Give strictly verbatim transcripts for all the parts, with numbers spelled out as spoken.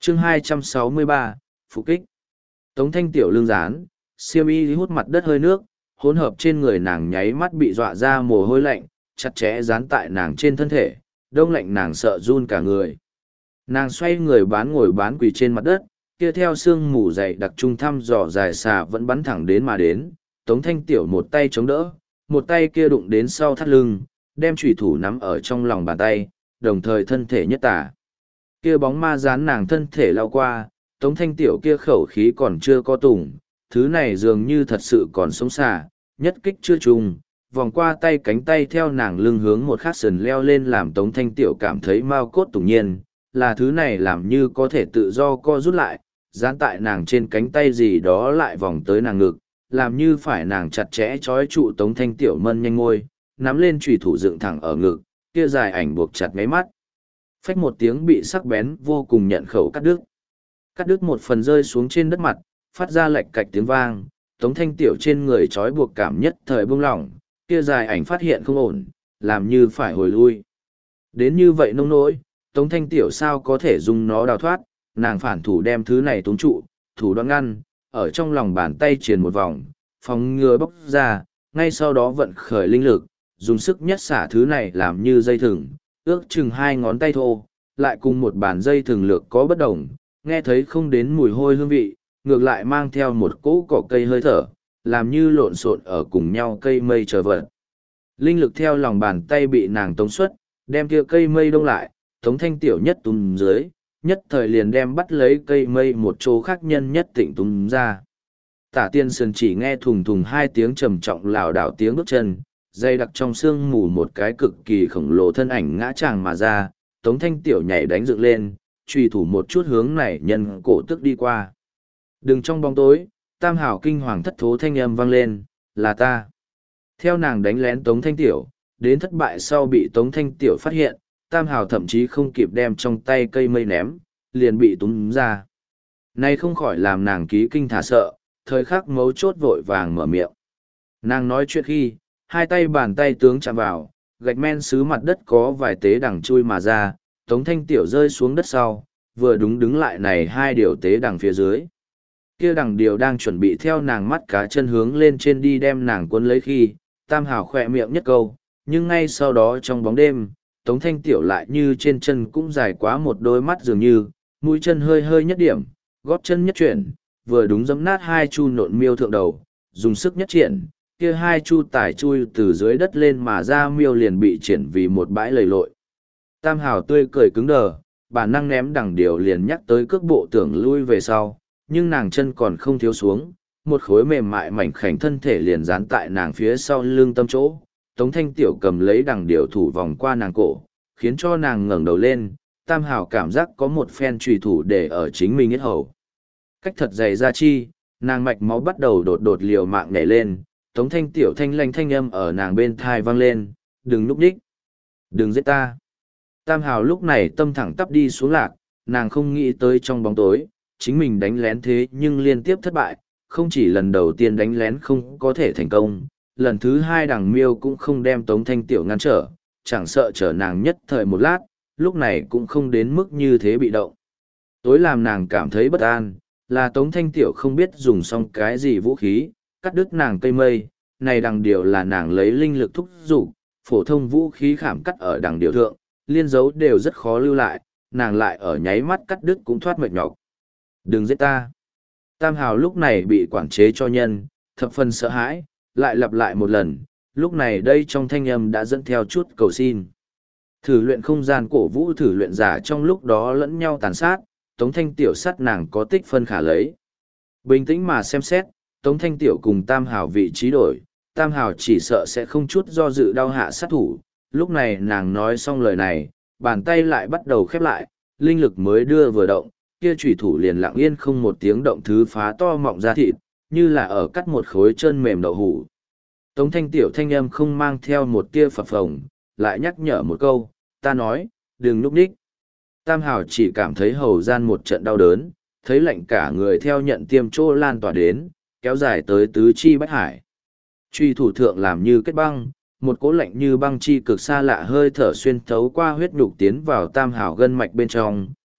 chương hai trăm sáu mươi ba, phục kích. Tống Thanh Tiểu lưng dán, xiêm y hút mặt đất hơi nước, hỗn hợp trên người nàng nháy mắt bị dọa ra mồ hôi lạnh, chặt chẽ dán tại nàng trên thân thể, đông lạnh nàng sợ run cả người. Nàng xoay người bán ngồi bán quỳ trên mặt đất, kia theo xương mù dày đặc trung thăm dò dài xà vẫn bắn thẳng đến mà đến. Tống Thanh Tiểu một tay chống đỡ, một tay kia đụng đến sau thắt lưng, đem chủy thủ nắm ở trong lòng bàn tay, đồng thời thân thể nhất tả. Kia bóng ma dán nàng thân thể lao qua, Tống Thanh Tiểu kia khẩu khí còn chưa có tủng, thứ này dường như thật sự còn sống xà, nhất kích chưa trùng, vòng qua tay cánh tay theo nàng lưng hướng một khát sườn leo lên làm Tống Thanh Tiểu cảm thấy mau cốt tủng nhiên, là thứ này làm như có thể tự do co rút lại, dán tại nàng trên cánh tay gì đó lại vòng tới nàng ngực, làm như phải nàng chặt chẽ trói trụ Tống Thanh Tiểu mân nhanh ngôi, nắm lên chùy thủ dựng thẳng ở ngực, kia dài ảnh buộc chặt ngáy mắt. Phách một tiếng bị sắc bén vô cùng nhận khẩu cắt đứt. Cắt đứt một phần rơi xuống trên đất mặt, phát ra lệch cạch tiếng vang, Tống Thanh Tiểu trên người trói buộc cảm nhất thời buông lỏng, kia dài ảnh phát hiện không ổn, làm như phải hồi lui. Đến như vậy nông nỗi, Tống Thanh Tiểu sao có thể dùng nó đào thoát, nàng phản thủ đem thứ này túng trụ, thủ đoạn ngăn, ở trong lòng bàn tay truyền một vòng, phòng ngừa bốc ra, ngay sau đó vận khởi linh lực, dùng sức nhất xả thứ này làm như dây thừng, ước chừng hai ngón tay thô, lại cùng một bàn dây thừng lược có bất đồng, nghe thấy không đến mùi hôi hương vị, ngược lại mang theo một cỗ cỏ cây hơi thở, làm như lộn xộn ở cùng nhau cây mây trở vật. Linh lực theo lòng bàn tay bị nàng tống xuất, đem kia cây mây đông lại, Tống Thanh Tiểu nhất túm dưới, nhất thời liền đem bắt lấy cây mây một chỗ khác nhân nhất tỉnh túm ra. Tả Tiên Sơn chỉ nghe thùng thùng hai tiếng trầm trọng lảo đảo tiếng bước chân, dây đặc trong sương mù một cái cực kỳ khổng lồ thân ảnh ngã tràng mà ra, Tống Thanh Tiểu nhảy đánh dựng lên, truy thủ một chút hướng này nhân cổ tức đi qua. Đừng trong bóng tối, Tam Hảo kinh hoàng thất thố thanh âm vang lên, là ta. Theo nàng đánh lén Tống Thanh Tiểu, đến thất bại sau bị Tống Thanh Tiểu phát hiện, Tam Hảo thậm chí không kịp đem trong tay cây mây ném, liền bị túm ra. Nay không khỏi làm nàng ký kinh thả sợ, thời khắc mấu chốt vội vàng mở miệng. Nàng nói chuyện khi, hai tay bàn tay tướng chạm vào, gạch men xứ mặt đất có vài tế đằng chui mà ra, Tống Thanh Tiểu rơi xuống đất sau, vừa đúng đứng lại này hai điều tế đằng phía dưới. Kia đằng điều đang chuẩn bị theo nàng mắt cá chân hướng lên trên đi đem nàng cuốn lấy khi, Tam Hảo khỏe miệng nhất câu, nhưng ngay sau đó trong bóng đêm, Tống Thanh Tiểu lại như trên chân cũng dài quá một đôi mắt dường như, mũi chân hơi hơi nhất điểm, gót chân nhất chuyển, vừa đúng giẫm nát hai chu nộn miêu thượng đầu, dùng sức nhất triển, kia hai chu tải chui từ dưới đất lên mà ra miêu liền bị triển vì một bãi lầy lội. Tam Hảo tươi cười cứng đờ, bản năng ném đằng điều liền nhắc tới cước bộ tưởng lui về sau, nhưng nàng chân còn không thiếu xuống, một khối mềm mại mảnh khảnh thân thể liền dán tại nàng phía sau lưng tâm chỗ. Tống Thanh Tiểu cầm lấy đằng điều thủ vòng qua nàng cổ, khiến cho nàng ngẩng đầu lên, Tam Hảo cảm giác có một phen trùy thủ để ở chính mình yết hầu. Cách thật dày ra chi, nàng mạch máu bắt đầu đột đột liều mạng nhảy lên, Tống Thanh Tiểu thanh lanh thanh âm ở nàng bên thai vang lên, đừng núp đích, đừng giết ta. Tam Hảo lúc này tâm thẳng tắp đi xuống lạc, nàng không nghĩ tới trong bóng tối, chính mình đánh lén thế nhưng liên tiếp thất bại, không chỉ lần đầu tiên đánh lén không có thể thành công, lần thứ hai đằng miêu cũng không đem Tống Thanh Tiểu ngăn trở, chẳng sợ chở nàng nhất thời một lát, lúc này cũng không đến mức như thế bị động. Tối làm nàng cảm thấy bất an, là Tống Thanh Tiểu không biết dùng xong cái gì vũ khí, cắt đứt nàng cây mây, này đằng điều là nàng lấy linh lực thúc dục phổ thông vũ khí khảm cắt ở đằng điều thượng, liên dấu đều rất khó lưu lại, nàng lại ở nháy mắt cắt đứt cũng thoát mệt nhọc. Đừng giết ta. Tam Hảo lúc này bị quản chế cho nhân, thập phần sợ hãi, lại lặp lại một lần, lúc này đây trong thanh âm đã dẫn theo chút cầu xin. Thử luyện không gian cổ vũ thử luyện giả trong lúc đó lẫn nhau tàn sát, Tống Thanh Tiểu sát nàng có tích phân khả lấy. Bình tĩnh mà xem xét, Tống Thanh Tiểu cùng Tam Hảo vị trí đổi, Tam Hảo chỉ sợ sẽ không chút do dự đau hạ sát thủ, lúc này nàng nói xong lời này, bàn tay lại bắt đầu khép lại, linh lực mới đưa vừa động, kia chủy thủ liền lặng yên không một tiếng động thứ phá to mọng ra thịt, như là ở cắt một khối chân mềm đậu hủ. Tống Thanh Tiểu thanh âm không mang theo một tia phập phồng, lại nhắc nhở một câu, ta nói, đừng núp đích. Tam Hảo chỉ cảm thấy hầu gian một trận đau đớn, thấy lạnh cả người theo nhận tiêm chỗ lan tỏa đến, kéo dài tới tứ chi bách hải. Truy thủ thượng làm như kết băng, một cỗ lạnh như băng chi cực xa lạ hơi thở xuyên thấu qua huyết nhục tiến vào Tam Hảo gân mạch bên trong,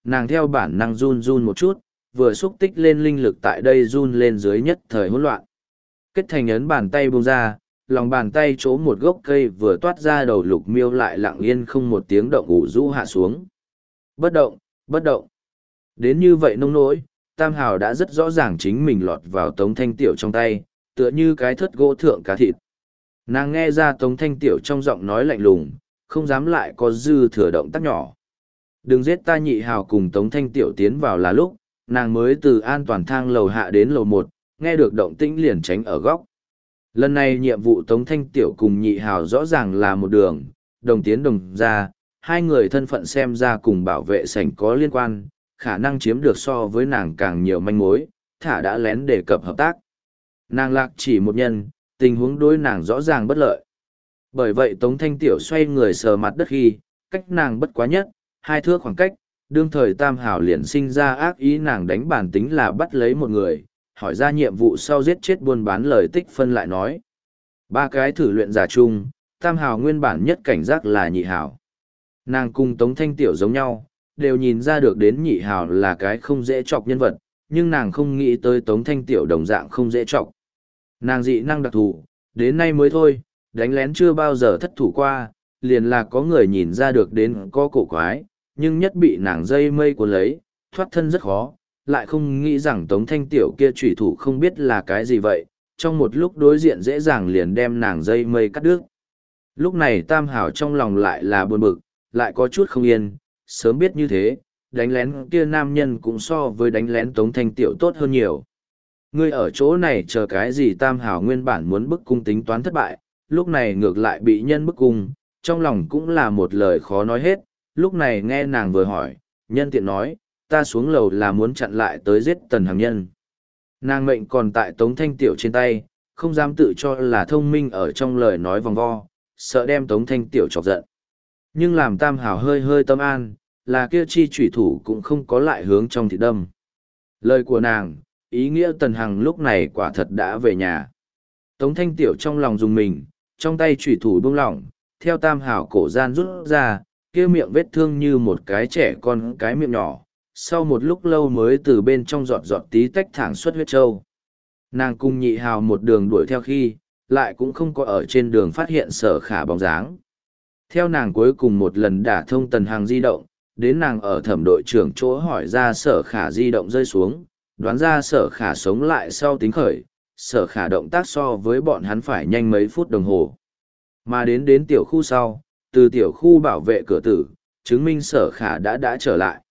nàng theo bản năng run run một chút, vừa xúc tích lên linh lực tại đây run lên dưới nhất thời hỗn loạn. Kết thành ấn bàn tay buông ra, lòng bàn tay chỗ một gốc cây vừa toát ra đầu lục miêu lại lặng yên không một tiếng động ủ rũ hạ xuống. Bất động, bất động. Đến như vậy nông nỗi, Tam Hào đã rất rõ ràng chính mình lọt vào Tống Thanh Tiểu trong tay, tựa như cái thất gỗ thượng cá thịt. Nàng nghe ra Tống Thanh Tiểu trong giọng nói lạnh lùng, không dám lại có dư thừa động tác nhỏ. Đừng giết ta. Nhị Hào cùng Tống Thanh Tiểu tiến vào là lúc, nàng mới từ an toàn thang lầu hạ đến lầu một, nghe được động tĩnh liền tránh ở góc. Lần này nhiệm vụ Tống Thanh Tiểu cùng Nhị Hào rõ ràng là một đường, đồng tiến đồng ra, hai người thân phận xem ra cùng bảo vệ sảnh có liên quan, khả năng chiếm được so với nàng càng nhiều manh mối, thả đã lén đề cập hợp tác. Nàng lạc chỉ một nhân, tình huống đối nàng rõ ràng bất lợi. Bởi vậy Tống Thanh Tiểu xoay người sờ mặt đất khi, cách nàng bất quá nhất, hai thước khoảng cách, đương thời Tam Hào liền sinh ra ác ý, nàng đánh bản tính là bắt lấy một người, hỏi ra nhiệm vụ sau giết chết buôn bán lời tích phân lại nói. Ba cái thử luyện giả chung, Tam Hào nguyên bản nhất cảnh giác là Nhị Hào. Nàng cùng Tống Thanh Tiểu giống nhau, đều nhìn ra được đến Nhị Hào là cái không dễ chọc nhân vật, nhưng nàng không nghĩ tới Tống Thanh Tiểu đồng dạng không dễ chọc. Nàng dị năng đặc thù, đến nay mới thôi, đánh lén chưa bao giờ thất thủ qua, liền là có người nhìn ra được đến có cổ quái, nhưng nhất bị nàng dây mây cuốn lấy, thoát thân rất khó, lại không nghĩ rằng Tống Thanh Tiểu kia chủy thủ không biết là cái gì vậy, trong một lúc đối diện dễ dàng liền đem nàng dây mây cắt đứt. Lúc này Tam Hào trong lòng lại là buồn bực, lại có chút không yên, sớm biết như thế, đánh lén kia nam nhân cũng so với đánh lén Tống Thanh Tiểu tốt hơn nhiều. Ngươi ở chỗ này chờ cái gì? Tam Hào nguyên bản muốn bức cung tính toán thất bại, lúc này ngược lại bị nhân bức cung, trong lòng cũng là một lời khó nói hết, lúc này nghe nàng vừa hỏi, nhân tiện nói, ta xuống lầu là muốn chặn lại tới giết Tần Hằng Nhân. Nàng mệnh còn tại Tống Thanh Tiểu trên tay, không dám tự cho là thông minh ở trong lời nói vòng vo, sợ đem Tống Thanh Tiểu chọc giận. Nhưng làm Tam Hào hơi hơi tâm an, là kia chi chủy thủ cũng không có lại hướng trong thịt đâm. Lời của nàng, ý nghĩa Tần Hằng lúc này quả thật đã về nhà. Tống Thanh Tiểu trong lòng dùng mình, trong tay chủy thủ buông lỏng, theo Tam Hào cổ gian rút ra, kia miệng vết thương như một cái trẻ con cái miệng nhỏ, sau một lúc lâu mới từ bên trong giọt giọt tí tách thẳng xuất huyết trâu. Nàng cùng Nhị Hào một đường đuổi theo khi, lại cũng không có ở trên đường phát hiện Sở Khả bóng dáng. Theo nàng cuối cùng một lần đả thông Tần Hằng di động, đến nàng ở thẩm đội trưởng chỗ hỏi ra Sở Khả di động rơi xuống, đoán ra Sở Khả sống lại sau tính khởi, Sở Khả động tác so với bọn hắn phải nhanh mấy phút đồng hồ. Mà đến đến tiểu khu sau, từ tiểu khu bảo vệ cửa tử, chứng minh Sở Khả đã đã trở lại.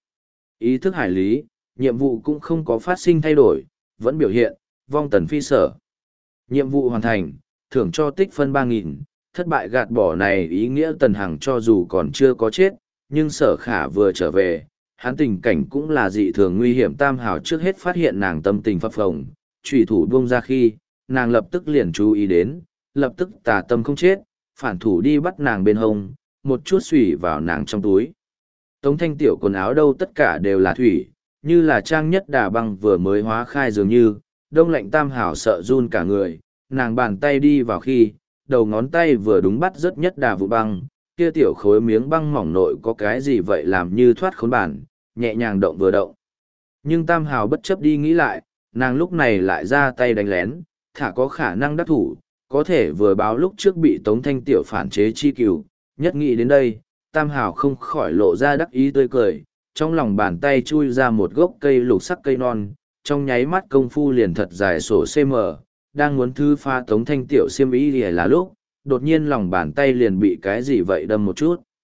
Ý thức hải lý, nhiệm vụ cũng không có phát sinh thay đổi, vẫn biểu hiện, vong tần phi sở. Nhiệm vụ hoàn thành, thưởng cho tích phân ba nghìn, thất bại gạt bỏ này ý nghĩa Tần Hằng cho dù còn chưa có chết, nhưng Sở Khả vừa trở về, hắn tình cảnh cũng là dị thường nguy hiểm. Tam Hào trước hết phát hiện nàng tâm tình phập phồng, chủy thủ buông ra khi, nàng lập tức liền chú ý đến, lập tức tà tâm không chết, phản thủ đi bắt nàng bên hông, một chút xùy vào nàng trong túi. Tống Thanh Tiểu quần áo đâu tất cả đều là thủy, như là trang nhất đà băng vừa mới hóa khai dường như, đông lạnh Tam Hào sợ run cả người, nàng bàn tay đi vào khi, đầu ngón tay vừa đúng bắt rất nhất đà vụ băng, kia tiểu khối miếng băng mỏng nội có cái gì vậy làm như thoát khốn bản, nhẹ nhàng động vừa động. Nhưng Tam Hào bất chấp đi nghĩ lại, nàng lúc này lại ra tay đánh lén, thả có khả năng đắc thủ, có thể vừa báo lúc trước bị Tống Thanh Tiểu phản chế chi cừu, nhất nghĩ đến đây, Tam Hào không khỏi lộ ra đắc ý tươi cười, trong lòng bàn tay chui ra một gốc cây lục sắc cây non, trong nháy mắt công phu liền thật dài sổ xê em, đang muốn thư pha Tống Thanh Tiểu xiêm y lìa là lúc, đột nhiên lòng bàn tay liền bị cái gì vậy đâm một chút.